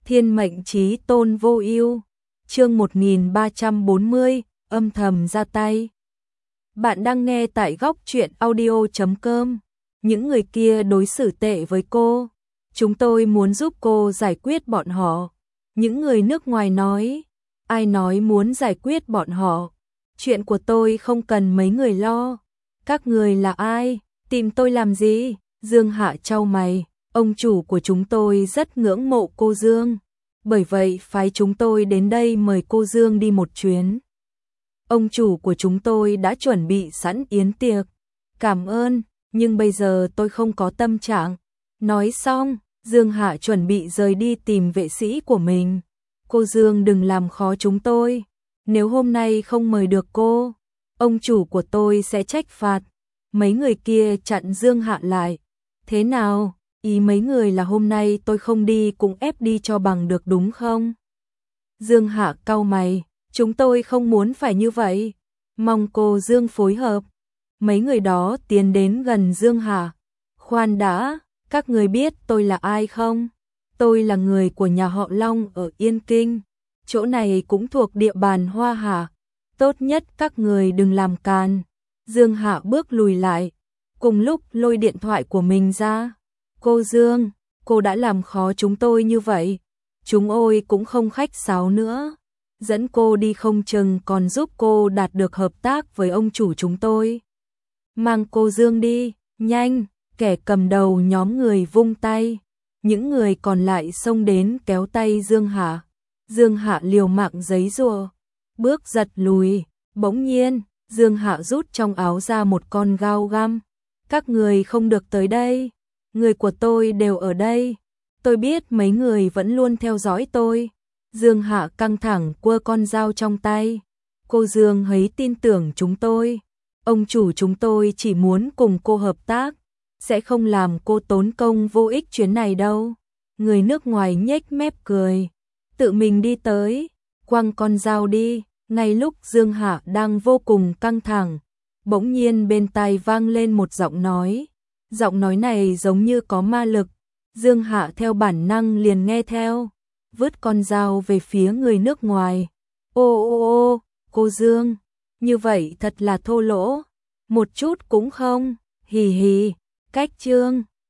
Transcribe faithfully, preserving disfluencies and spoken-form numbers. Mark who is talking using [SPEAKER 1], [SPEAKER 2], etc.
[SPEAKER 1] Thiên mệnh chí tôn vô ưu. Chương một nghìn ba trăm bốn mươi, âm thầm ra tay. Bạn đang nghe tại góc truyện audio chấm com. Những người kia đối xử tệ với cô, chúng tôi muốn giúp cô giải quyết bọn họ. Những người nước ngoài nói, ai nói muốn giải quyết bọn họ? Chuyện của tôi không cần mấy người lo. Các người là ai? Tìm tôi làm gì? Dương Hạ chau mày, ông chủ của chúng tôi rất ngưỡng mộ cô Dương, bởi vậy phái chúng tôi đến đây mời cô Dương đi một chuyến. Ông chủ của chúng tôi đã chuẩn bị sẵn yến tiệc. Cảm ơn, nhưng bây giờ tôi không có tâm trạng. Nói xong, Dương Hạ chuẩn bị rời đi tìm vệ sĩ của mình. Cô Dương đừng làm khó chúng tôi. Nếu hôm nay không mời được cô, ông chủ của tôi sẽ trách phạt. Mấy người kia chặn Dương Hạ lại. Thế nào, ý mấy người là hôm nay tôi không đi cũng ép đi cho bằng được đúng không? Dương Hạ cau mày, chúng tôi không muốn phải như vậy. Mong cô Dương phối hợp. Mấy người đó tiến đến gần Dương Hạ. Khoan đã, các người biết tôi là ai không? Tôi là người của nhà họ Long ở Yên Kinh. Chỗ này cũng thuộc địa bàn Hoa Hạ. Tốt nhất các người đừng làm càn. Dương Hạ bước lùi lại, cùng lúc lôi điện thoại của mình ra. Cô Dương, cô đã làm khó chúng tôi như vậy. Chúng tôi cũng không khách sáo nữa. Dẫn cô đi không chừng còn giúp cô đạt được hợp tác với ông chủ chúng tôi. Mang cô Dương đi, nhanh, kẻ cầm đầu nhóm người vung tay. Những người còn lại xông đến kéo tay Dương Hạ. Dương Hạ liều mạng giấy giụa, bước giật lùi, bỗng nhiên, Dương Hạ rút trong áo ra một con dao găm. Các người không được tới đây, người của tôi đều ở đây. Tôi biết mấy người vẫn luôn theo dõi tôi. Dương Hạ căng thẳng quơ con dao trong tay. Cô Dương hãy tin tưởng chúng tôi. Ông chủ chúng tôi chỉ muốn cùng cô hợp tác, sẽ không làm cô tốn công vô ích chuyến này đâu. Người nước ngoài nhếch mép cười, tự mình đi tới, quăng con dao đi. Ngay lúc Dương Hạ đang vô cùng căng thẳng, bỗng nhiên bên tai vang lên một giọng nói. Giọng nói này giống như có ma lực. Dương Hạ theo bản năng liền nghe theo, vứt con dao về phía người nước ngoài. Ô ô ô, cô Dương, như vậy thật là thô lỗ, một chút cũng không. Hì hì, cách chương.